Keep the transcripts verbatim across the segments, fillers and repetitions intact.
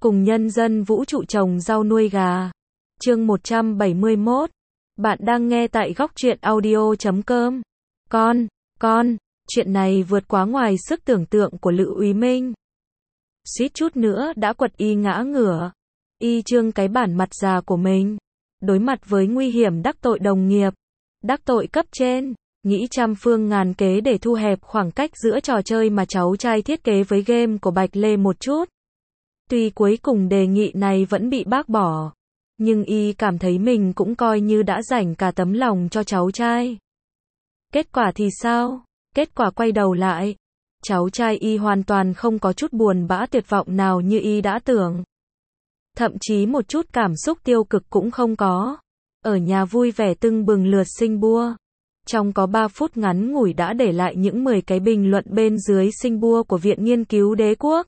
cùng nhân dân vũ trụ trồng rau nuôi gà. Chương một trăm bảy mươi mốt. Bạn đang nghe tại góc truyện audio chấm com. Con, con, chuyện này vượt quá ngoài sức tưởng tượng của Lữ Úy Minh. Suýt chút nữa đã quật y ngã ngửa. Y trương cái bản mặt già của mình. Đối mặt với nguy hiểm đắc tội đồng nghiệp, đắc tội cấp trên, nghĩ trăm phương ngàn kế để thu hẹp khoảng cách giữa trò chơi mà cháu trai thiết kế với game của Bạch Lê một chút. Tuy cuối cùng đề nghị này vẫn bị bác bỏ, nhưng y cảm thấy mình cũng coi như đã dành cả tấm lòng cho cháu trai. Kết quả thì sao? Kết quả quay đầu lại, cháu trai y hoàn toàn không có chút buồn bã tuyệt vọng nào như y đã tưởng. Thậm chí một chút cảm xúc tiêu cực cũng không có. Ở nhà vui vẻ tưng bừng lượt sinh bua. Trong có ba phút ngắn ngủi đã để lại những mười cái bình luận bên dưới sinh bua của Viện Nghiên cứu Đế quốc.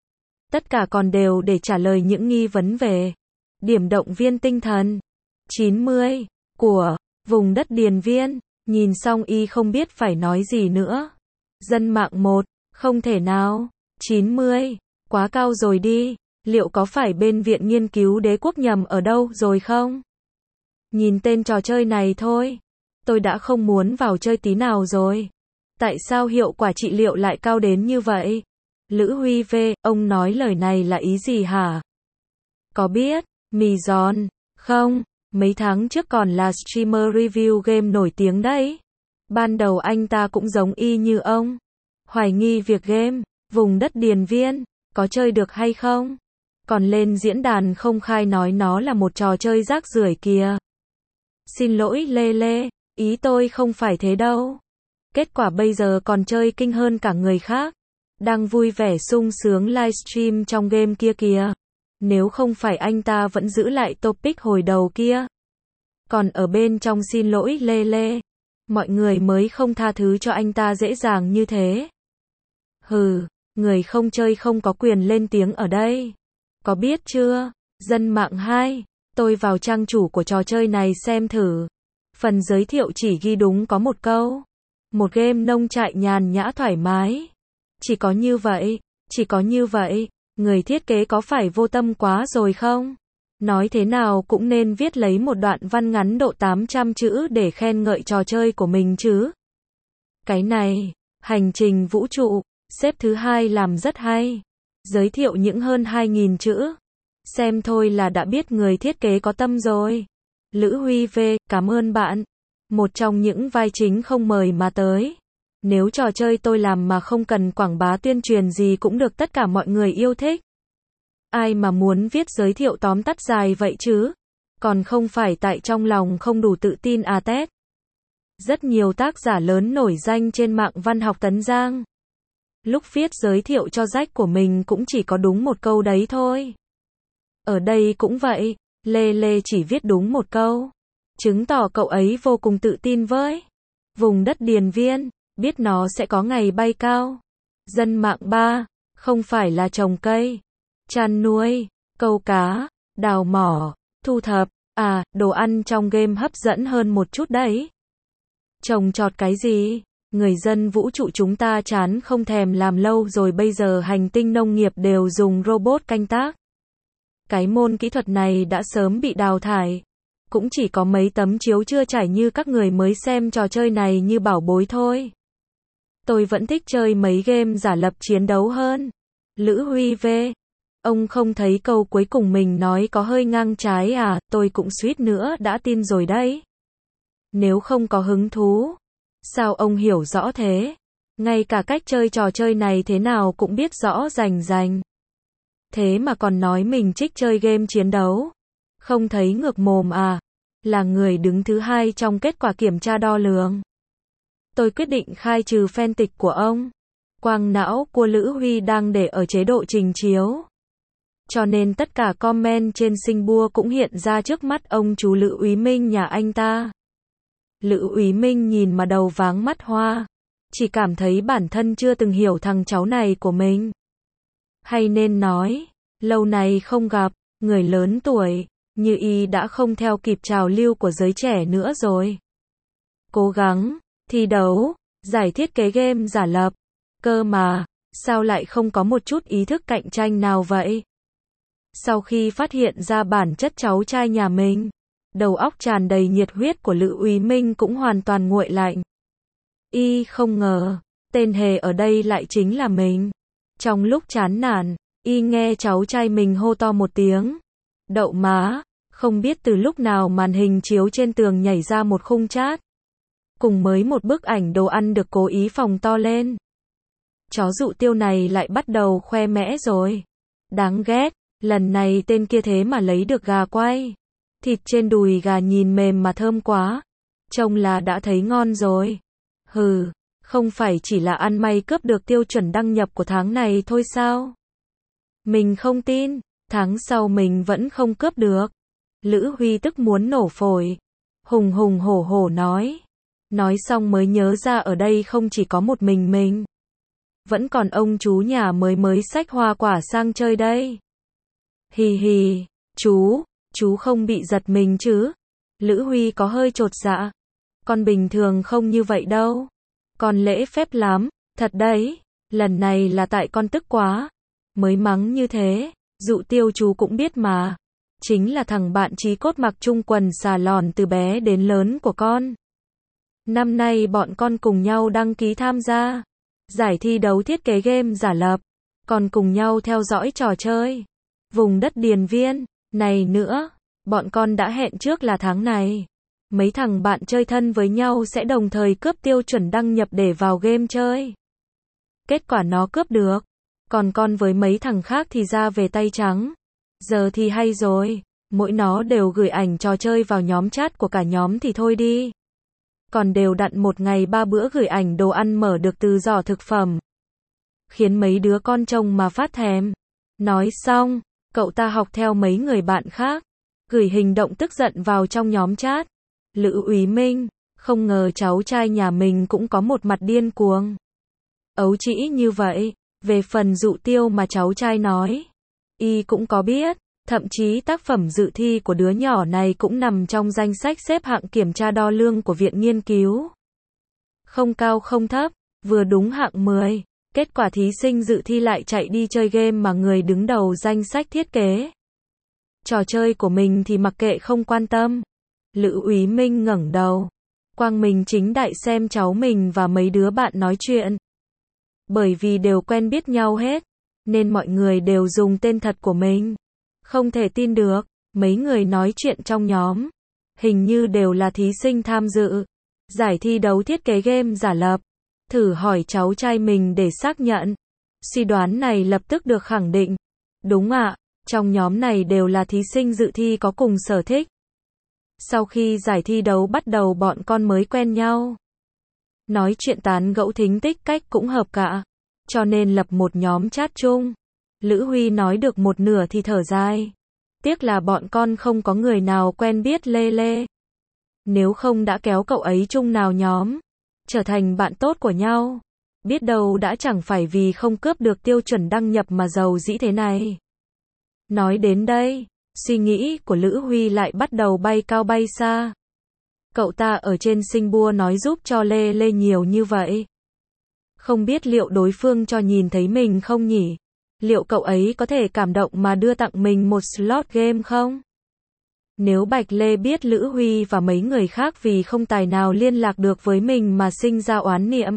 Tất cả còn đều để trả lời những nghi vấn về điểm động viên tinh thần chín mươi của vùng đất Điền Viên. Nhìn xong y không biết phải nói gì nữa. Dân mạng một, không thể nào, chín mươi, quá cao rồi đi, liệu có phải bên Viện Nghiên cứu Đế quốc nhầm ở đâu rồi không? Nhìn tên trò chơi này thôi, tôi đã không muốn vào chơi tí nào rồi. Tại sao hiệu quả trị liệu lại cao đến như vậy? Lữ Huy V, ông nói lời này là ý gì hả? Có biết, mì giòn, không? Mấy tháng trước còn là streamer review game nổi tiếng đấy. Ban đầu anh ta cũng giống y như ông. Hoài nghi việc game, vùng đất Điền Viên, có chơi được hay không? Còn lên diễn đàn không khai nói nó là một trò chơi rác rưởi kìa. Xin lỗi Lê Lê, ý tôi không phải thế đâu. Kết quả bây giờ còn chơi kinh hơn cả người khác. Đang vui vẻ sung sướng livestream trong game kia kìa. Nếu không phải anh ta vẫn giữ lại topic hồi đầu kia. Còn ở bên trong xin lỗi Lê Lê. Mọi người mới không tha thứ cho anh ta dễ dàng như thế. Hừ, người không chơi không có quyền lên tiếng ở đây. Có biết chưa? Dân mạng hai, tôi vào trang chủ của trò chơi này xem thử. Phần giới thiệu chỉ ghi đúng có một câu. Một game nông trại nhàn nhã thoải mái. Chỉ có như vậy, chỉ có như vậy, người thiết kế có phải vô tâm quá rồi không? Nói thế nào cũng nên viết lấy một đoạn văn ngắn độ tám trăm chữ để khen ngợi trò chơi của mình chứ. Cái này, hành trình vũ trụ, xếp thứ hai làm rất hay. Giới thiệu những hơn hai nghìn chữ. Xem thôi là đã biết người thiết kế có tâm rồi. Lữ Huy V, cảm ơn bạn. Một trong những vai chính không mời mà tới. Nếu trò chơi tôi làm mà không cần quảng bá tuyên truyền gì cũng được tất cả mọi người yêu thích. Ai mà muốn viết giới thiệu tóm tắt dài vậy chứ? Còn không phải tại trong lòng không đủ tự tin à tét. Rất nhiều tác giả lớn nổi danh trên mạng văn học Tấn Giang. Lúc viết giới thiệu cho rách của mình cũng chỉ có đúng một câu đấy thôi. Ở đây cũng vậy, Lê Lê chỉ viết đúng một câu. Chứng tỏ cậu ấy vô cùng tự tin với vùng đất Điền Viên, biết nó sẽ có ngày bay cao. Dân mạng ba, không phải là trồng cây, chăn nuôi, câu cá, đào mỏ, thu thập, à, đồ ăn trong game hấp dẫn hơn một chút đấy. Trồng trọt cái gì? Người dân vũ trụ chúng ta chán không thèm làm lâu rồi bây giờ hành tinh nông nghiệp đều dùng robot canh tác. Cái môn kỹ thuật này đã sớm bị đào thải. Cũng chỉ có mấy tấm chiếu chưa trải như các người mới xem trò chơi này như bảo bối thôi. Tôi vẫn thích chơi mấy game giả lập chiến đấu hơn. Lữ Huy V, ông không thấy câu cuối cùng mình nói có hơi ngang trái à, tôi cũng suýt nữa đã tin rồi đấy. Nếu không có hứng thú, sao ông hiểu rõ thế? Ngay cả cách chơi trò chơi này thế nào cũng biết rõ rành rành. Thế mà còn nói mình trích chơi game chiến đấu. Không thấy ngược mồm à? Là người đứng thứ hai trong kết quả kiểm tra đo lường. Tôi quyết định khai trừ fan tịch của ông. Quang não của Lữ Huy đang để ở chế độ trình chiếu. Cho nên tất cả comment trên sinh bua cũng hiện ra trước mắt ông chú Lữ Úy Minh nhà anh ta. Lữ Úy Minh nhìn mà đầu váng mắt hoa. Chỉ cảm thấy bản thân chưa từng hiểu thằng cháu này của mình. Hay nên nói, lâu này không gặp, người lớn tuổi, như y đã không theo kịp trào lưu của giới trẻ nữa rồi. Cố gắng, thi đấu, giải thiết kế game giả lập. Cơ mà, sao lại không có một chút ý thức cạnh tranh nào vậy? Sau khi phát hiện ra bản chất cháu trai nhà mình, đầu óc tràn đầy nhiệt huyết của Lữ Úy Minh cũng hoàn toàn nguội lạnh. Y không ngờ, tên hề ở đây lại chính là mình. Trong lúc chán nản, Y nghe cháu trai mình hô to một tiếng. Đậu má, không biết từ lúc nào màn hình chiếu trên tường nhảy ra một khung chat. Cùng mới một bức ảnh đồ ăn được cố ý phồng to lên. Chó dụ tiêu này lại bắt đầu khoe mẽ rồi. Đáng ghét, lần này tên kia thế mà lấy được gà quay. Thịt trên đùi gà nhìn mềm mà thơm quá. Trông là đã thấy ngon rồi. Hừ, không phải chỉ là ăn may cướp được tiêu chuẩn đăng nhập của tháng này thôi sao? Mình không tin, tháng sau mình vẫn không cướp được. Lữ Huy tức muốn nổ phổi. Hùng hùng hổ hổ nói. Nói xong mới nhớ ra ở đây không chỉ có một mình mình. Vẫn còn ông chú nhà mới mới xách hoa quả sang chơi đây. Hì hì, chú, chú không bị giật mình chứ? Lữ Huy có hơi chột dạ. Con bình thường không như vậy đâu. Con lễ phép lắm, thật đấy. Lần này là tại con tức quá. Mới mắng như thế, dụ tiêu chú cũng biết mà. Chính là thằng bạn chí cốt mặc chung quần xà lòn từ bé đến lớn của con. Năm nay bọn con cùng nhau đăng ký tham gia giải thi đấu thiết kế game giả lập. Còn cùng nhau theo dõi trò chơi vùng đất Điền Viên này nữa. Bọn con đã hẹn trước là tháng này mấy thằng bạn chơi thân với nhau sẽ đồng thời cướp tiêu chuẩn đăng nhập để vào game chơi. Kết quả nó cướp được. Còn con với mấy thằng khác thì ra về tay trắng. Giờ thì hay rồi. Mỗi nó đều gửi ảnh trò chơi vào nhóm chat của cả nhóm thì thôi đi. Còn đều đặn một ngày ba bữa gửi ảnh đồ ăn mở được từ giỏ thực phẩm. Khiến mấy đứa con trông mà phát thèm. Nói xong, cậu ta học theo mấy người bạn khác. Gửi hình động tức giận vào trong nhóm chat. Lữ Úy Minh, không ngờ cháu trai nhà mình cũng có một mặt điên cuồng. Ấu trĩ như vậy, về phần dụ tiêu mà cháu trai nói. Y cũng có biết, thậm chí tác phẩm dự thi của đứa nhỏ này cũng nằm trong danh sách xếp hạng kiểm tra đo lương của Viện Nghiên cứu. Không cao không thấp, vừa đúng hạng mười. Kết quả thí sinh dự thi lại chạy đi chơi game mà người đứng đầu danh sách thiết kế trò chơi của mình thì mặc kệ không quan tâm. Lữ Úy Minh ngẩng đầu, quang minh chính đại xem cháu mình và mấy đứa bạn nói chuyện. Bởi vì đều quen biết nhau hết, nên mọi người đều dùng tên thật của mình. Không thể tin được, mấy người nói chuyện trong nhóm, hình như đều là thí sinh tham dự giải thi đấu thiết kế game giả lập. Thử hỏi cháu trai mình để xác nhận. Suy đoán này lập tức được khẳng định. Đúng ạ, trong nhóm này đều là thí sinh dự thi có cùng sở thích. Sau khi giải thi đấu bắt đầu bọn con mới quen nhau. Nói chuyện tán gẫu thính tích cách cũng hợp cả. Cho nên lập một nhóm chat chung. Lữ Huy nói được một nửa thì thở dài. Tiếc là bọn con không có người nào quen biết Lê Lê. Nếu không đã kéo cậu ấy chung nào nhóm. Trở thành bạn tốt của nhau. Biết đâu đã chẳng phải vì không cướp được tiêu chuẩn đăng nhập mà giàu dĩ thế này. Nói đến đây, suy nghĩ của Lữ Huy lại bắt đầu bay cao bay xa. Cậu ta ở trên sinh bua nói giúp cho Lê Lê nhiều như vậy. Không biết liệu đối phương cho nhìn thấy mình không nhỉ? Liệu cậu ấy có thể cảm động mà đưa tặng mình một slot game không? Nếu Bạch Lê biết Lữ Huy và mấy người khác vì không tài nào liên lạc được với mình mà sinh ra oán niệm,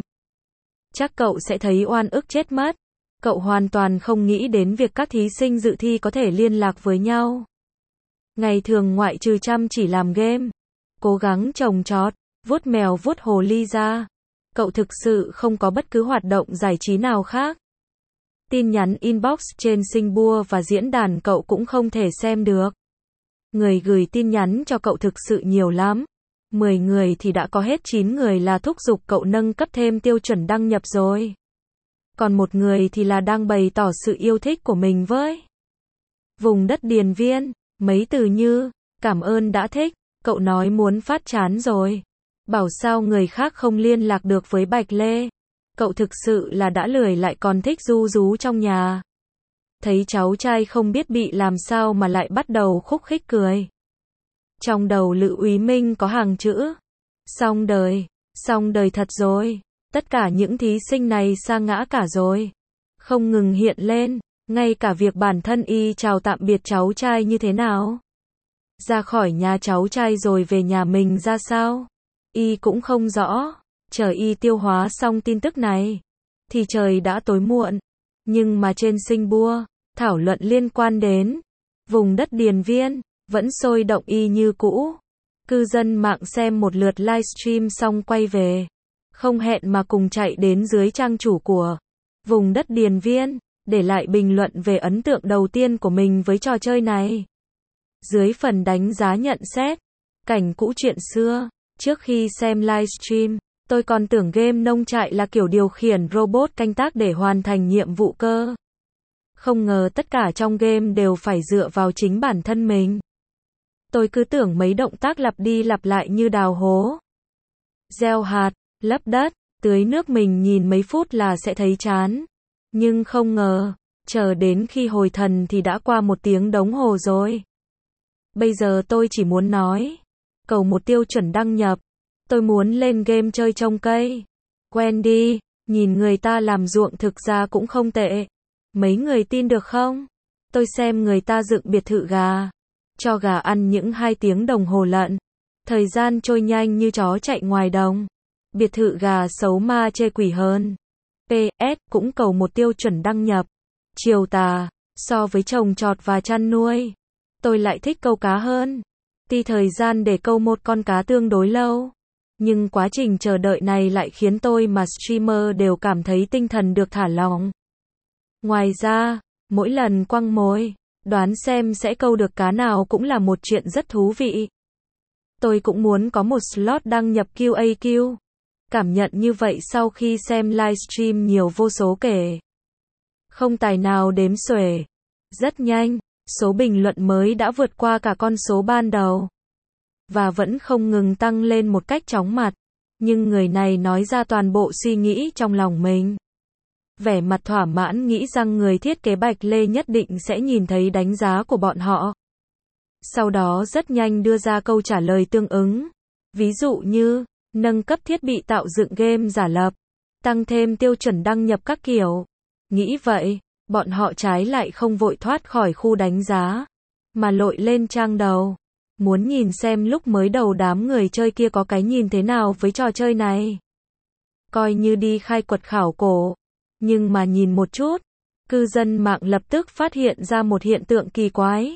chắc cậu sẽ thấy oan ức chết mất. Cậu hoàn toàn không nghĩ đến việc các thí sinh dự thi có thể liên lạc với nhau. Ngày thường ngoại trừ chăm chỉ làm game, cố gắng trồng trọt, vuốt mèo vuốt hồ ly ra, cậu thực sự không có bất cứ hoạt động giải trí nào khác. Tin nhắn inbox trên sinh bua và diễn đàn cậu cũng không thể xem được. Người gửi tin nhắn cho cậu thực sự nhiều lắm. mười người thì đã có hết chín người là thúc giục cậu nâng cấp thêm tiêu chuẩn đăng nhập rồi. Còn một người thì là đang bày tỏ sự yêu thích của mình với vùng đất Điền Viên. Mấy từ như, cảm ơn đã thích, cậu nói muốn phát chán rồi. Bảo sao người khác không liên lạc được với Bạch Lê. Cậu thực sự là đã lười lại còn thích ru rú trong nhà. Thấy cháu trai không biết bị làm sao mà lại bắt đầu khúc khích cười. Trong đầu Lữ Úy Minh có hàng chữ. Xong đời, xong đời thật rồi. Tất cả những thí sinh này sa ngã cả rồi. Không ngừng hiện lên. Ngay cả việc bản thân y chào tạm biệt cháu trai như thế nào, ra khỏi nhà cháu trai rồi về nhà mình ra sao, y cũng không rõ. Chờ y tiêu hóa xong tin tức này, thì trời đã tối muộn. Nhưng mà trên Singapore, thảo luận liên quan đến vùng đất Điền Viên vẫn sôi động y như cũ. Cư dân mạng xem một lượt livestream xong quay về, không hẹn mà cùng chạy đến dưới trang chủ của vùng đất Điền Viên, để lại bình luận về ấn tượng đầu tiên của mình với trò chơi này. Dưới phần đánh giá nhận xét, cảnh cũ chuyện xưa, trước khi xem livestream, tôi còn tưởng game nông trại là kiểu điều khiển robot canh tác để hoàn thành nhiệm vụ cơ. Không ngờ tất cả trong game đều phải dựa vào chính bản thân mình. Tôi cứ tưởng mấy động tác lặp đi lặp lại như đào hố, gieo hạt, lấp đất, tưới nước mình nhìn mấy phút là sẽ thấy chán. Nhưng không ngờ, chờ đến khi hồi thần thì đã qua một tiếng đồng hồ rồi. Bây giờ tôi chỉ muốn nói, cầu một tiêu chuẩn đăng nhập. Tôi muốn lên game chơi trồng cây. Quen đi, nhìn người ta làm ruộng thực ra cũng không tệ. Mấy người tin được không? Tôi xem người ta dựng biệt thự gà, cho gà ăn những hai tiếng đồng hồ lận. Thời gian trôi nhanh như chó chạy ngoài đồng. Biệt thự gà xấu ma chê quỷ hơn. pê ét cũng cầu một tiêu chuẩn đăng nhập. Chiều tà, so với trồng trọt và chăn nuôi, tôi lại thích câu cá hơn. Tuy thời gian để câu một con cá tương đối lâu, nhưng quá trình chờ đợi này lại khiến tôi mà streamer đều cảm thấy tinh thần được thả lỏng. Ngoài ra, mỗi lần quăng mồi, đoán xem sẽ câu được cá nào cũng là một chuyện rất thú vị. Tôi cũng muốn có một slot đăng nhập Q A Q. Cảm nhận như vậy sau khi xem livestream nhiều vô số kể. Không tài nào đếm xuể. Rất nhanh, số bình luận mới đã vượt qua cả con số ban đầu. Và vẫn không ngừng tăng lên một cách chóng mặt. Nhưng người này nói ra toàn bộ suy nghĩ trong lòng mình. Vẻ mặt thỏa mãn nghĩ rằng người thiết kế Bạch Lê nhất định sẽ nhìn thấy đánh giá của bọn họ. Sau đó rất nhanh đưa ra câu trả lời tương ứng. Ví dụ như, nâng cấp thiết bị tạo dựng game giả lập, tăng thêm tiêu chuẩn đăng nhập các kiểu. Nghĩ vậy, bọn họ trái lại không vội thoát khỏi khu đánh giá, mà lội lên trang đầu. Muốn nhìn xem lúc mới đầu đám người chơi kia có cái nhìn thế nào với trò chơi này. Coi như đi khai quật khảo cổ. Nhưng mà nhìn một chút, cư dân mạng lập tức phát hiện ra một hiện tượng kỳ quái.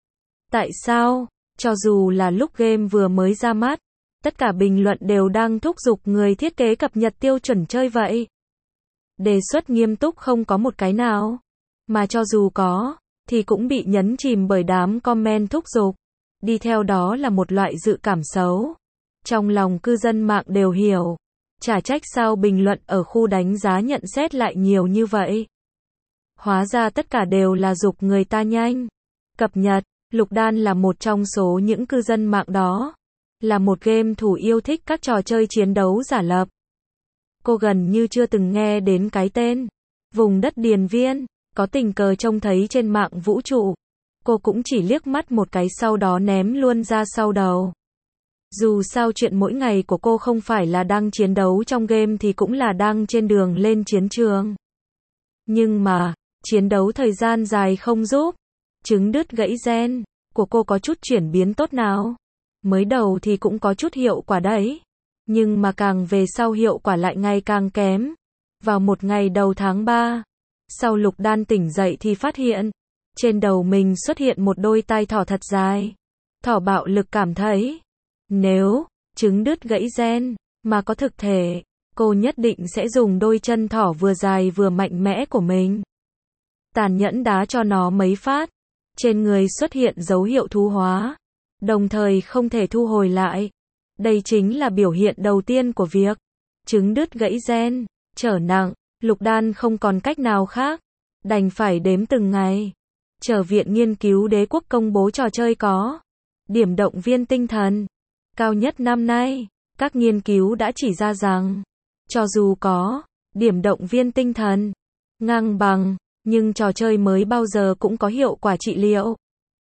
Tại sao, cho dù là lúc game vừa mới ra mắt, tất cả bình luận đều đang thúc giục người thiết kế cập nhật tiêu chuẩn chơi vậy? Đề xuất nghiêm túc không có một cái nào. Mà cho dù có, thì cũng bị nhấn chìm bởi đám comment thúc giục. Đi theo đó là một loại dự cảm xấu. Trong lòng cư dân mạng đều hiểu. Chả trách sao bình luận ở khu đánh giá nhận xét lại nhiều như vậy. Hóa ra tất cả đều là giục người ta nhanh cập nhật. Lục Đan là một trong số những cư dân mạng đó. Là một game thủ yêu thích các trò chơi chiến đấu giả lập. Cô gần như chưa từng nghe đến cái tên vùng đất Điền Viên. Có tình cờ trông thấy trên mạng vũ trụ. Cô cũng chỉ liếc mắt một cái sau đó ném luôn ra sau đầu. Dù sao chuyện mỗi ngày của cô không phải là đang chiến đấu trong game thì cũng là đang trên đường lên chiến trường. Nhưng mà, chiến đấu thời gian dài không giúp trứng đứt gãy gen của cô có chút chuyển biến tốt nào. Mới đầu thì cũng có chút hiệu quả đấy. Nhưng mà càng về sau hiệu quả lại ngày càng kém. Vào một ngày đầu tháng ba, sau Lục Đan tỉnh dậy thì phát hiện, trên đầu mình xuất hiện một đôi tai thỏ thật dài. Thỏ bạo lực cảm thấy, nếu trứng đứt gãy gen mà có thực thể, cô nhất định sẽ dùng đôi chân thỏ vừa dài vừa mạnh mẽ của mình. Tàn nhẫn đá cho nó mấy phát. Trên người xuất hiện dấu hiệu thú hóa, đồng thời không thể thu hồi lại. Đây chính là biểu hiện đầu tiên của việc trứng đứt gãy gen trở nặng. Lục Đan không còn cách nào khác, đành phải đếm từng ngày. Chờ Viện Nghiên cứu Đế quốc công bố trò chơi có điểm động viên tinh thần cao nhất năm nay. Các nghiên cứu đã chỉ ra rằng, cho dù có điểm động viên tinh thần ngang bằng, nhưng trò chơi mới bao giờ cũng có hiệu quả trị liệu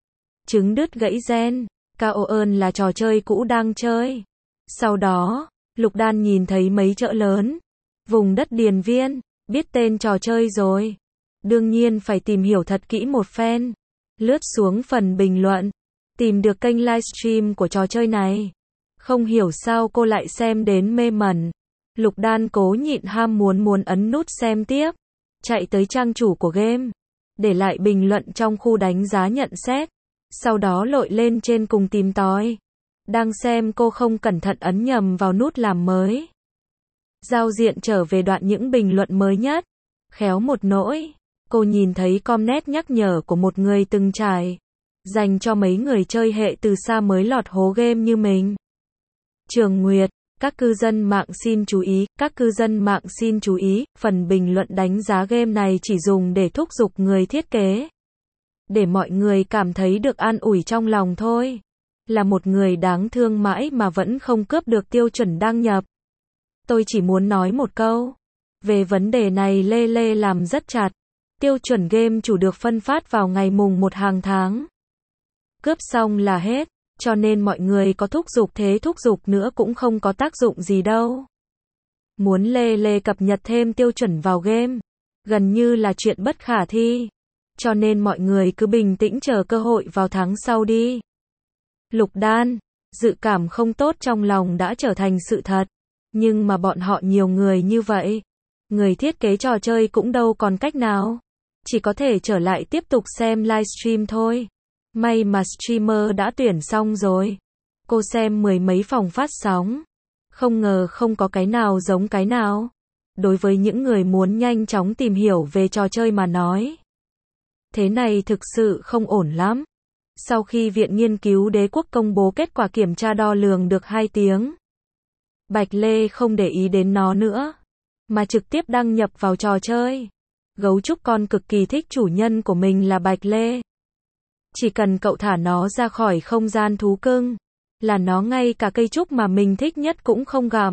trứng đứt gãy gen cao hơn là trò chơi cũ đang chơi. Sau đó, Lục Đan nhìn thấy mấy chợ lớn vùng đất Điền Viên, biết tên trò chơi rồi. Đương nhiên phải tìm hiểu thật kỹ một phen. Lướt xuống phần bình luận, tìm được kênh livestream của trò chơi này. Không hiểu sao cô lại xem đến mê mẩn. Lục Đan cố nhịn ham muốn muốn ấn nút xem tiếp. Chạy tới trang chủ của game. Để lại bình luận trong khu đánh giá nhận xét. Sau đó lội lên trên cùng tìm tòi. Đang xem cô không cẩn thận ấn nhầm vào nút làm mới. Giao diện trở về đoạn những bình luận mới nhất. Khéo một nỗi. Cô nhìn thấy comment nhắc nhở của một người từng trải. Dành cho mấy người chơi hệ từ xa mới lọt hố game như mình. Trường Nguyệt, các cư dân mạng xin chú ý, các cư dân mạng xin chú ý, phần bình luận đánh giá game này chỉ dùng để thúc giục người thiết kế. Để mọi người cảm thấy được an ủi trong lòng thôi. Là một người đáng thương mãi mà vẫn không cướp được tiêu chuẩn đăng nhập. Tôi chỉ muốn nói một câu. Về vấn đề này Lê Lê làm rất chặt. Tiêu chuẩn game chủ được phân phát vào ngày mùng một hàng tháng. Cướp xong là hết. Cho nên mọi người có thúc giục thế thúc giục nữa cũng không có tác dụng gì đâu. Muốn Lê Lê cập nhật thêm tiêu chuẩn vào game. Gần như là chuyện bất khả thi. Cho nên mọi người cứ bình tĩnh chờ cơ hội vào tháng sau đi. Lục Đan, dự cảm không tốt trong lòng đã trở thành sự thật. Nhưng mà bọn họ nhiều người như vậy. Người thiết kế trò chơi cũng đâu còn cách nào. Chỉ có thể trở lại tiếp tục xem livestream thôi. May mà streamer đã tuyển xong rồi. Cô xem mười mấy phòng phát sóng. Không ngờ không có cái nào giống cái nào. Đối với những người muốn nhanh chóng tìm hiểu về trò chơi mà nói. Thế này thực sự không ổn lắm. Sau khi Viện Nghiên cứu Đế quốc công bố kết quả kiểm tra đo lường được hai tiếng. Bạch Lê không để ý đến nó nữa. Mà trực tiếp đăng nhập vào trò chơi. Gấu trúc con cực kỳ thích chủ nhân của mình là Bạch Lê. Chỉ cần cậu thả nó ra khỏi không gian thú cưng, là nó ngay cả cây trúc mà mình thích nhất cũng không gặm.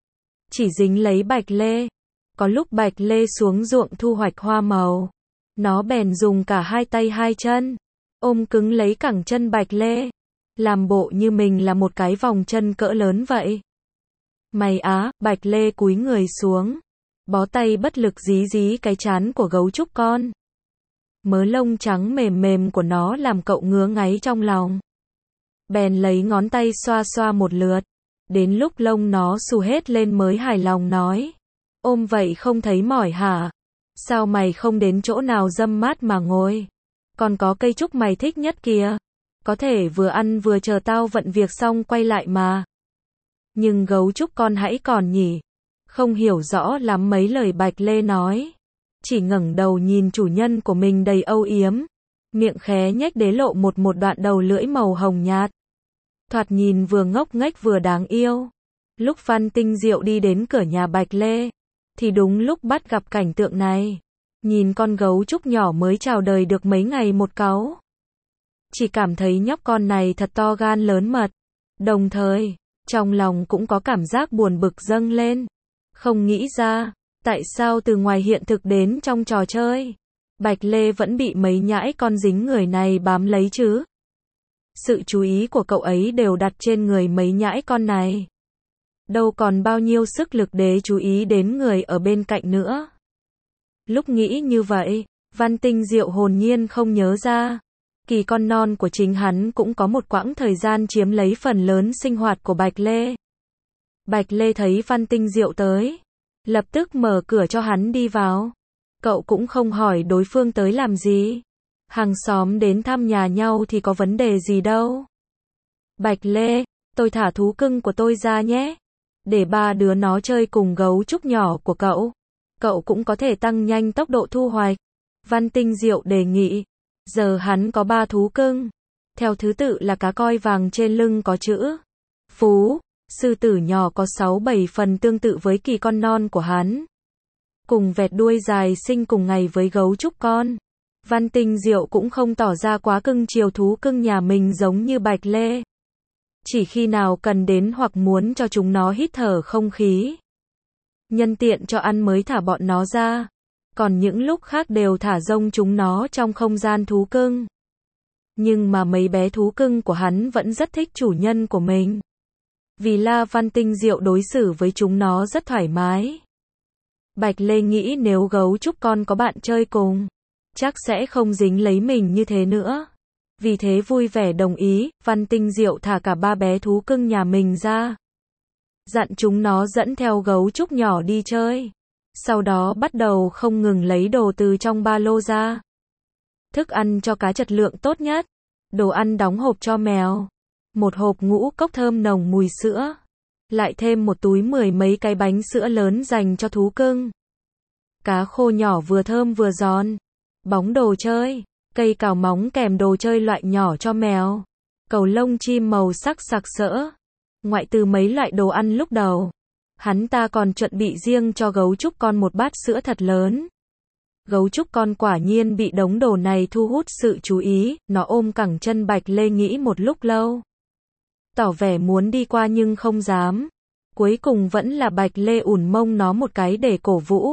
Chỉ dính lấy Bạch Lê. Có lúc Bạch Lê xuống ruộng thu hoạch hoa màu. Nó bèn dùng cả hai tay hai chân. Ôm cứng lấy cẳng chân Bạch Lê. Làm bộ như mình là một cái vòng chân cỡ lớn vậy. Mày á, Bạch Lê cúi người xuống. Bó tay bất lực dí dí cái trán của gấu trúc con. Mớ lông trắng mềm mềm của nó làm cậu ngứa ngáy trong lòng. Bèn lấy ngón tay xoa xoa một lượt. Đến lúc lông nó xù hết lên mới hài lòng nói. Ôm vậy không thấy mỏi hả? Sao mày không đến chỗ nào râm mát mà ngồi? Còn có cây trúc mày thích nhất kìa. Có thể vừa ăn vừa chờ tao vận việc xong quay lại mà. Nhưng gấu trúc con hãy còn nhỉ. Không hiểu rõ lắm mấy lời Bạch Lê nói. Chỉ ngẩng đầu nhìn chủ nhân của mình đầy âu yếm. Miệng khé nhếch đế lộ một một đoạn đầu lưỡi màu hồng nhạt. Thoạt nhìn vừa ngốc nghếch vừa đáng yêu. Lúc Văn Tinh Diệu đi đến cửa nhà Bạch Lê. Thì đúng lúc bắt gặp cảnh tượng này. Nhìn con gấu trúc nhỏ mới chào đời được mấy ngày một cáu. Chỉ cảm thấy nhóc con này thật to gan lớn mật. Đồng thời, trong lòng cũng có cảm giác buồn bực dâng lên. Không nghĩ ra, tại sao từ ngoài hiện thực đến trong trò chơi, Bạch Lê vẫn bị mấy nhãi con dính người này bám lấy chứ. Sự chú ý của cậu ấy đều đặt trên người mấy nhãi con này. Đâu còn bao nhiêu sức lực để chú ý đến người ở bên cạnh nữa. Lúc nghĩ như vậy, Văn Tinh Diệu hồn nhiên không nhớ ra. Kỳ con non của chính hắn cũng có một quãng thời gian chiếm lấy phần lớn sinh hoạt của Bạch Lê. Bạch Lê thấy Văn Tinh Diệu tới. Lập tức mở cửa cho hắn đi vào. Cậu cũng không hỏi đối phương tới làm gì. Hàng xóm đến thăm nhà nhau thì có vấn đề gì đâu. Bạch Lê, tôi thả thú cưng của tôi ra nhé. Để ba đứa nó chơi cùng gấu trúc nhỏ của cậu. Cậu cũng có thể tăng nhanh tốc độ thu hoạch. Văn Tinh Diệu đề nghị. Giờ hắn có ba thú cưng. Theo thứ tự là cá coi vàng trên lưng có chữ Phú. Sư tử nhỏ có sáu bảy phần tương tự với kỳ con non của hắn. Cùng vẹt đuôi dài sinh cùng ngày với gấu trúc con. Văn Tinh Diệu cũng không tỏ ra quá cưng chiều thú cưng nhà mình giống như Bạch Lê. Chỉ khi nào cần đến hoặc muốn cho chúng nó hít thở không khí. Nhân tiện cho ăn mới thả bọn nó ra. Còn những lúc khác đều thả rông chúng nó trong không gian thú cưng. Nhưng mà mấy bé thú cưng của hắn vẫn rất thích chủ nhân của mình. Vì La Văn Tinh Diệu đối xử với chúng nó rất thoải mái. Bạch Lê nghĩ nếu gấu trúc con có bạn chơi cùng, chắc sẽ không dính lấy mình như thế nữa. Vì thế vui vẻ đồng ý, Văn Tinh Diệu thả cả ba bé thú cưng nhà mình ra. Dặn chúng nó dẫn theo gấu trúc nhỏ đi chơi. Sau đó bắt đầu không ngừng lấy đồ từ trong ba lô ra. Thức ăn cho cá chất lượng tốt nhất. Đồ ăn đóng hộp cho mèo. Một hộp ngũ cốc thơm nồng mùi sữa. Lại thêm một túi mười mấy cái bánh sữa lớn dành cho thú cưng. Cá khô nhỏ vừa thơm vừa giòn. Bóng đồ chơi. Cây cào móng kèm đồ chơi loại nhỏ cho mèo. Cầu lông chim màu sắc sặc sỡ. Ngoại trừ mấy loại đồ ăn lúc đầu, hắn ta còn chuẩn bị riêng cho gấu trúc con một bát sữa thật lớn. Gấu trúc con quả nhiên bị đống đồ này thu hút sự chú ý, nó ôm cẳng chân Bạch Lê nghĩ một lúc lâu. Tỏ vẻ muốn đi qua nhưng không dám. Cuối cùng vẫn là Bạch Lê ủn mông nó một cái để cổ vũ.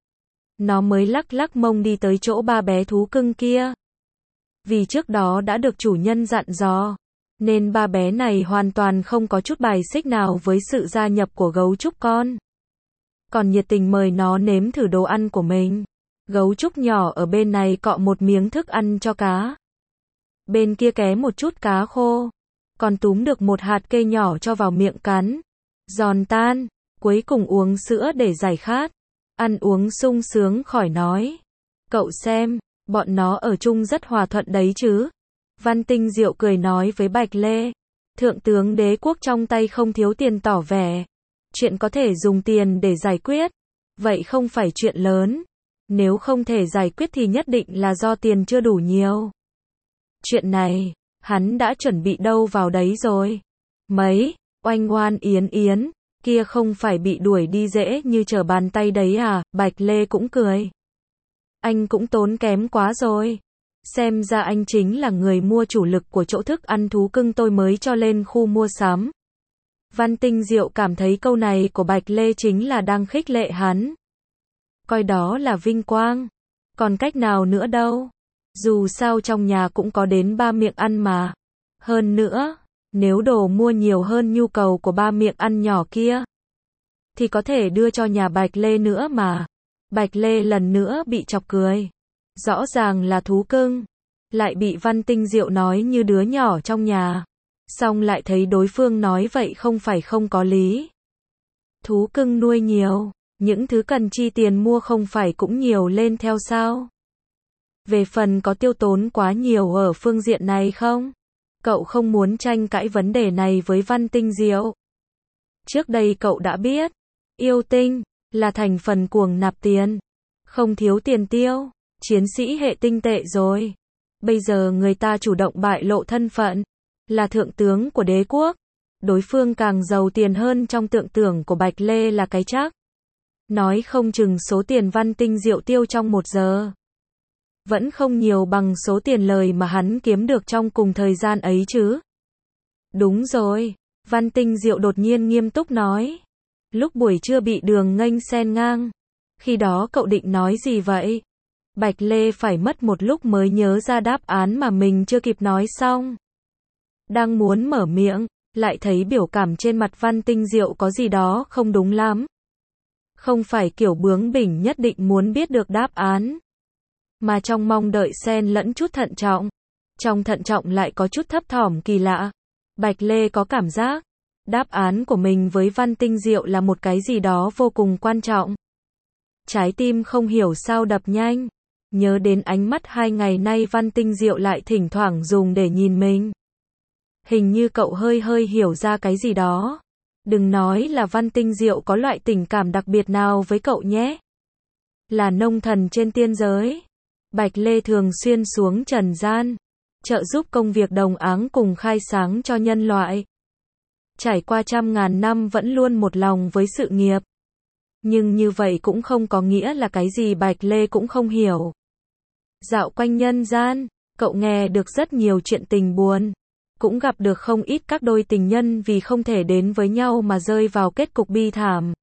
Nó mới lắc lắc mông đi tới chỗ ba bé thú cưng kia. Vì trước đó đã được chủ nhân dặn dò, nên ba bé này hoàn toàn không có chút bài xích nào với sự gia nhập của gấu trúc con. Còn nhiệt tình mời nó nếm thử đồ ăn của mình. Gấu trúc nhỏ ở bên này cọ một miếng thức ăn cho cá. Bên kia ké một chút cá khô. Còn túm được một hạt cây nhỏ cho vào miệng cắn. Giòn tan. Cuối cùng uống sữa để giải khát. Ăn uống sung sướng khỏi nói. Cậu xem, bọn nó ở chung rất hòa thuận đấy chứ. Văn Tinh Diệu cười nói với Bạch Lê. Thượng tướng đế quốc trong tay không thiếu tiền tỏ vẻ. Chuyện có thể dùng tiền để giải quyết. Vậy không phải chuyện lớn. Nếu không thể giải quyết thì nhất định là do tiền chưa đủ nhiều. Chuyện này, hắn đã chuẩn bị đâu vào đấy rồi. Mấy, Oanh Oan Yến Yến, kia không phải bị đuổi đi dễ như trở bàn tay đấy à, Bạch Lê cũng cười. Anh cũng tốn kém quá rồi. Xem ra anh chính là người mua chủ lực của chỗ thức ăn thú cưng tôi mới cho lên khu mua sắm. Văn Tinh Diệu cảm thấy câu này của Bạch Lê chính là đang khích lệ hắn. Coi đó là vinh quang. Còn cách nào nữa đâu. Dù sao trong nhà cũng có đến ba miệng ăn mà. Hơn nữa, nếu đồ mua nhiều hơn nhu cầu của ba miệng ăn nhỏ kia, thì có thể đưa cho nhà Bạch Lê nữa mà. Bạch Lê lần nữa bị chọc cười. Rõ ràng là thú cưng. Lại bị Văn Tinh Diệu nói như đứa nhỏ trong nhà. Xong lại thấy đối phương nói vậy không phải không có lý. Thú cưng nuôi nhiều. Những thứ cần chi tiền mua không phải cũng nhiều lên theo sao? Về phần có tiêu tốn quá nhiều ở phương diện này không? Cậu không muốn tranh cãi vấn đề này với Văn Tinh Diệu. Trước đây cậu đã biết, yêu tinh là thành phần cuồng nạp tiền, không thiếu tiền tiêu, chiến sĩ hệ tinh tệ rồi. Bây giờ người ta chủ động bại lộ thân phận, là thượng tướng của đế quốc. Đối phương càng giàu tiền hơn trong tưởng tượng của Bạch Lê là cái chắc. Nói không chừng số tiền Văn Tinh Diệu tiêu trong một giờ vẫn không nhiều bằng số tiền lời mà hắn kiếm được trong cùng thời gian ấy chứ. Đúng rồi, Văn Tinh Diệu đột nhiên nghiêm túc nói. Lúc buổi trưa bị Đường Nghênh xen ngang. Khi đó cậu định nói gì vậy? Bạch Lê phải mất một lúc mới nhớ ra đáp án mà mình chưa kịp nói xong. Đang muốn mở miệng, lại thấy biểu cảm trên mặt Văn Tinh Diệu có gì đó không đúng lắm. Không phải kiểu bướng bỉnh nhất định muốn biết được đáp án, mà trong mong đợi xen lẫn chút thận trọng. Trong thận trọng lại có chút thấp thỏm kỳ lạ. Bạch Lê có cảm giác, đáp án của mình với Văn Tinh Diệu là một cái gì đó vô cùng quan trọng. Trái tim không hiểu sao đập nhanh. Nhớ đến ánh mắt hai ngày nay Văn Tinh Diệu lại thỉnh thoảng dùng để nhìn mình. Hình như cậu hơi hơi hiểu ra cái gì đó. Đừng nói là Văn Tinh Diệu có loại tình cảm đặc biệt nào với cậu nhé. Là nông thần trên tiên giới. Bạch Lê thường xuyên xuống trần gian, trợ giúp công việc đồng áng cùng khai sáng cho nhân loại. Trải qua trăm ngàn năm vẫn luôn một lòng với sự nghiệp. Nhưng như vậy cũng không có nghĩa là cái gì Bạch Lê cũng không hiểu. Dạo quanh nhân gian, cậu nghe được rất nhiều chuyện tình buồn. Cũng gặp được không ít các đôi tình nhân vì không thể đến với nhau mà rơi vào kết cục bi thảm.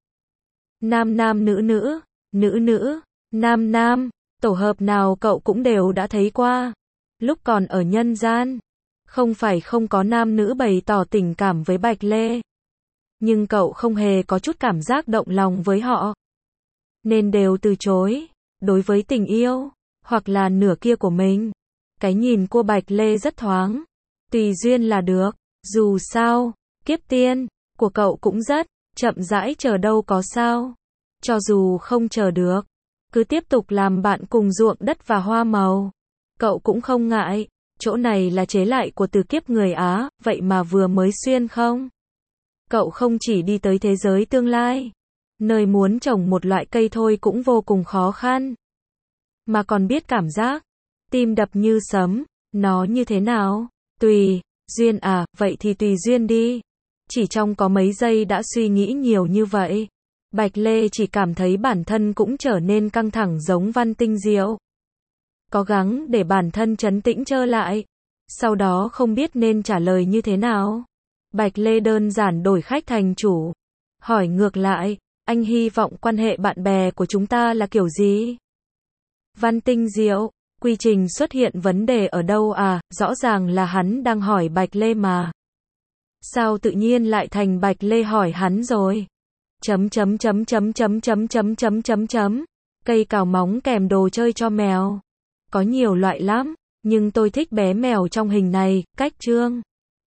Nam nam nữ nữ, nữ nữ, nam nam, tổ hợp nào cậu cũng đều đã thấy qua. Lúc còn ở nhân gian, không phải không có nam nữ bày tỏ tình cảm với Bạch Lê. Nhưng cậu không hề có chút cảm giác động lòng với họ. Nên đều từ chối. Đối với tình yêu, hoặc là nửa kia của mình. Cái nhìn của Bạch Lê rất thoáng. Tùy duyên là được. Dù sao, kiếp tiên của cậu cũng rất chậm rãi, chờ đâu có sao. Cho dù không chờ được, cứ tiếp tục làm bạn cùng ruộng đất và hoa màu. Cậu cũng không ngại. Chỗ này là chế lại của từ kiếp người Á, vậy mà vừa mới xuyên không? Cậu không chỉ đi tới thế giới tương lai, nơi muốn trồng một loại cây thôi cũng vô cùng khó khăn, mà còn biết cảm giác tim đập như sấm. Nó như thế nào? Tùy duyên à, vậy thì tùy duyên đi. Chỉ trong có mấy giây đã suy nghĩ nhiều như vậy, Bạch Lê chỉ cảm thấy bản thân cũng trở nên căng thẳng giống Văn Tinh Diệu. Cố gắng để bản thân trấn tĩnh trở lại. Sau đó không biết nên trả lời như thế nào. Bạch Lê đơn giản đổi khách thành chủ. Hỏi ngược lại, anh hy vọng quan hệ bạn bè của chúng ta là kiểu gì? Văn Tinh Diệu, quy trình xuất hiện vấn đề ở đâu à? Rõ ràng là hắn đang hỏi Bạch Lê mà. Sao tự nhiên lại thành Bạch Lê hỏi hắn rồi? Chấm chấm chấm chấm chấm chấm chấm chấm chấm chấm. Cây cào móng kèm đồ chơi cho mèo. Có nhiều loại lắm, nhưng tôi thích bé mèo trong hình này. Cách chương